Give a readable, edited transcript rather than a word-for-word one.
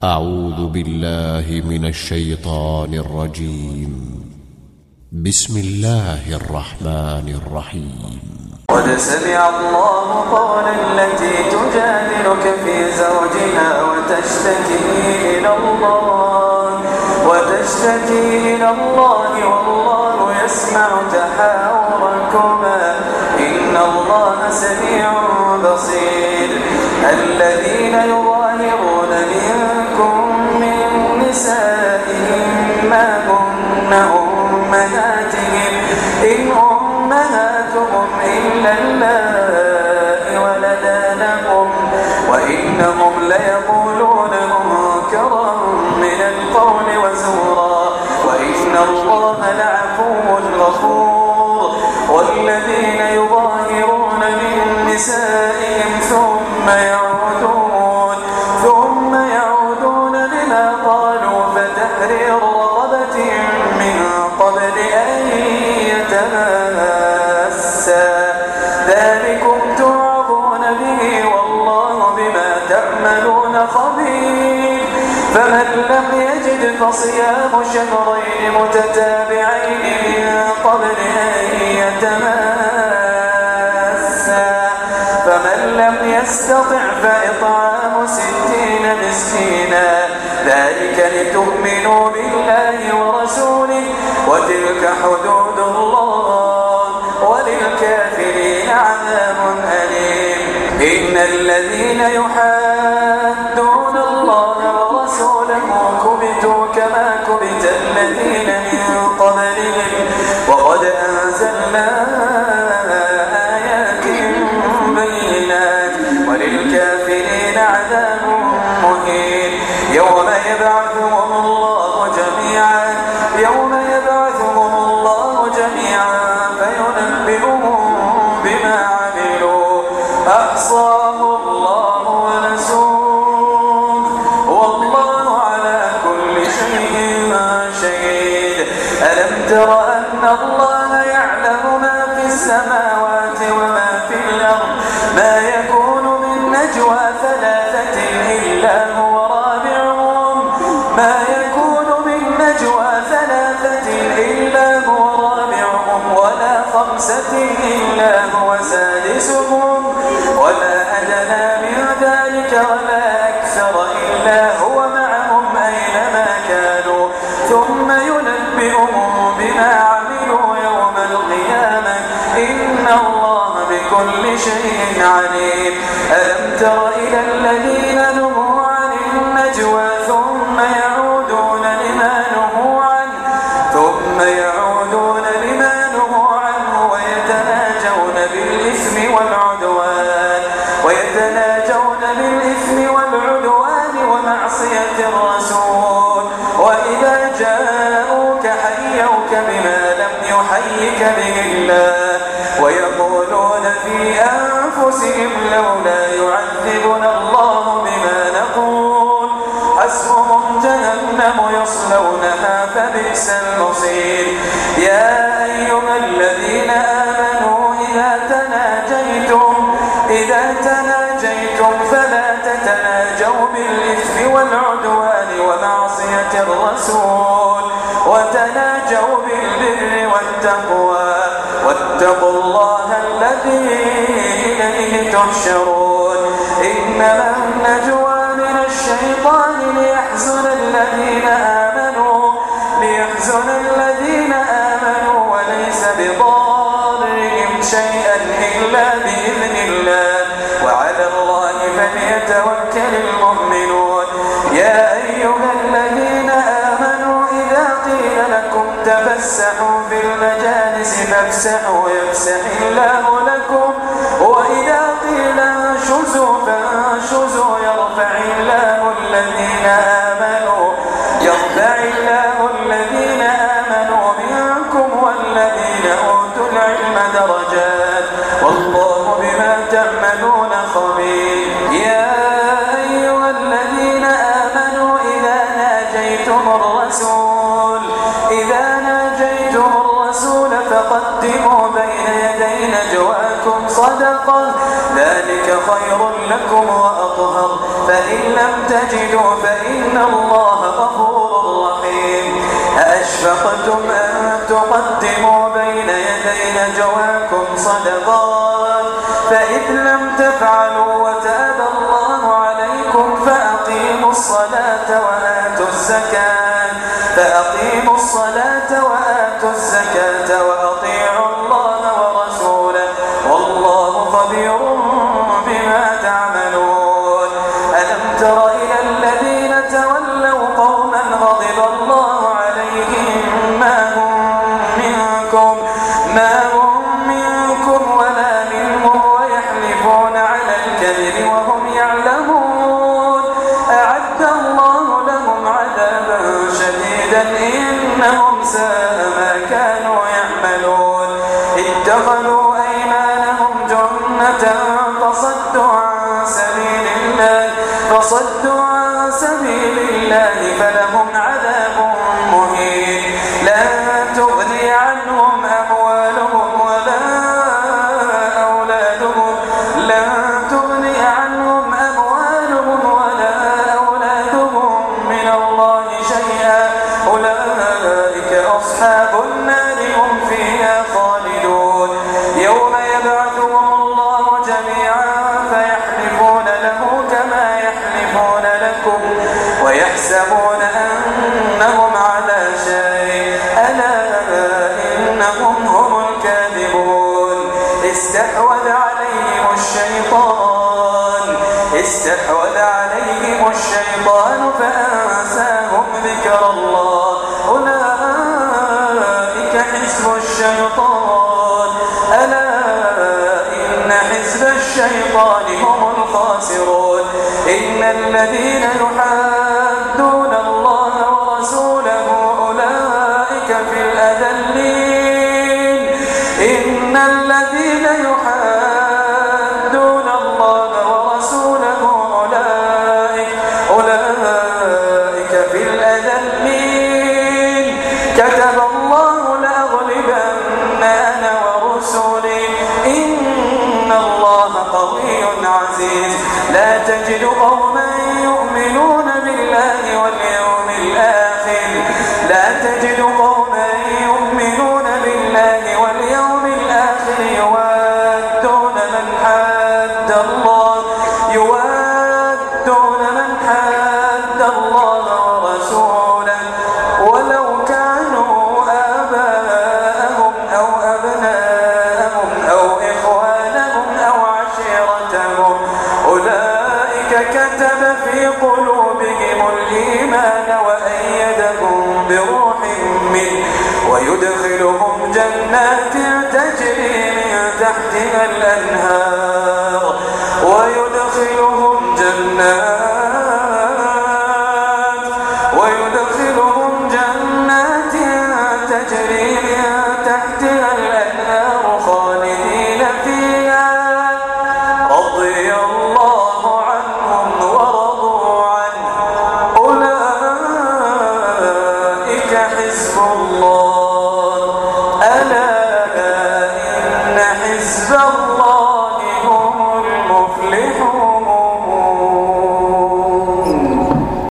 أعوذ بالله من الشيطان الرجيم. بسم الله الرحمن الرحيم. قد سمع الله قول التي تجادلك في زوجها وتشتكي إلى الله والله يسمع تحاوركما إن الله سميع بصير. الذين يظاهرون منكم من نسائهم ما هن أمهاتهم إن أمهاتهم إلا اللائي ولدانهم وإنهم ليقولون منكرا من القول وزورا وإن الله لعفو غفور. والذين يظاهرون من نسائهم ثم يعودون لما قالوا فتحرير رقبة من قبل أن يتماسا ذلكم توعظون به والله بما تعملون خبير. فمن لم يجد فصيام شهرين متتابعين من قبل أن يتماسا فمن لم يستطع فإطعام 60 مسكينا ذلك لتؤمنوا بالله ورسوله وتلك حدود الله وللكافرين عذاب أليم. إن الذين يحادون الله ورسوله كبتوا كما كبت الذين من قبلهم وقد أنزلنا آيات بينات وللكافرين عذاب مهين. يوم يبعثهم الله جميعا فينبئهم بما عملوا أحصاه الله ونسوه والله على كل شيء شهيد. ألم تر أن الله يعلم ما في السماوات وما في الأرض ما يكون من نجوى ثلاثة إلا هو رابعهم ولا خمسة إلا هو سادسهم ولا أدنى من ذلك ولا أكثر إلا هو معهم أينما كانوا ثم ينبئهم بما عملوا يوم القيامة إن الله بكل شيء عليم. ألم تر إلى الذين نهوا عن النجوى ثم يعودون لما نهوا عنه ويتناجون بالإثم والعدوان ومعصية الرسول وإذا جاءوك حيوك بما لم يحيك به الله ويقولون في أنفسهم لولا يعذبنا الله بما نقول حسبهم جهنم يصلونها فبئس المصير. يا أيها الذين آمنوا إذا تناجيتم فلا تتناجوا بالإثم والعدوان ومعصية الرسول وتناجوا بالبر والتقوى واتقوا الله الذي إليه تحشرون. إنما النجوى من الشيطان ليحزن الذين آمنوا وليس بضارهم شيئا إلا بإذن الله وعلى الله فليتوكل المؤمنون. يا أيها الذين آمنوا إذا قيل لكم تفسحوا في المجالس فافسحوا يفسح الله لكم وإذا قيل انشزوا فانشزوا يرفع الله الذين آمنوا منكم والذين أوتوا العلم درجات والله بما تعملون خبير. يا أيها الذين آمنوا إذا ناجيتم الرسول فقدموا بين يدي نجواكم صدقة ذلك خير لكم وأطهر فإن لم تجدوا فإن إن الله غفور رحيم. أأشفقتم أن تقدموا بين يدي نجواكم صدقات فإذ لم تفعلوا وتاب الله عليكم فأقيموا الصلاة وآتوا الزكاة وأطيعوا الله ورسوله والله خبير بما تعملون. ألم تر إلى الذين تولوا قوما غضب الله عليهم ما هم منكم ولا منهم ويحلفون على الكذب وهم يعلمون. أعد الله لهم عذابا شديدا إنهم ساء ما كانوا يعملون. اتخذوا أيمانهم جنة فصدوا عن سبيل الله فلهم عذاب مهين. لن تغني عنهم أموالهم ولا أولادهم من الله شيئا. أولئك أصحاب النار هم فيها خالدون. يوم يبعثهم الله جميعا فيحلفون له كما يحلفون لكم ويحسبون أنهم على شيء ألا إنهم هم الكاذبون. استحوذ عليهم الشيطان فأنساهم ذكر الله. أولئك حزب الشيطان ألا إن حزب الشيطان هم الخاسرون. إن الذين يحادون الله ورسوله أولئك في الأذلين. إن الذين يحادون الله ورسوله أولئك في الأذلين. كتب الله لأغلبن أنا ورسلي إن الله قوي عزيز. لا تجد قوما يؤمنون بالله واليوم الآخر يوادون من حاد الله ورسوله ولو كانوا آباءهم أو أبناءهم أو إخوانهم أو عشيرتهم. أولئك كتب في قلوبهم الإيمان وأيدهم بروح منه ويدخلهم جنات تجري من تحتها الأنهار ويدخلهم جنات تجري من تحتها الأنهار خالدين فيها رضي الله عنهم ورضوا عنه. أولئك حزب الله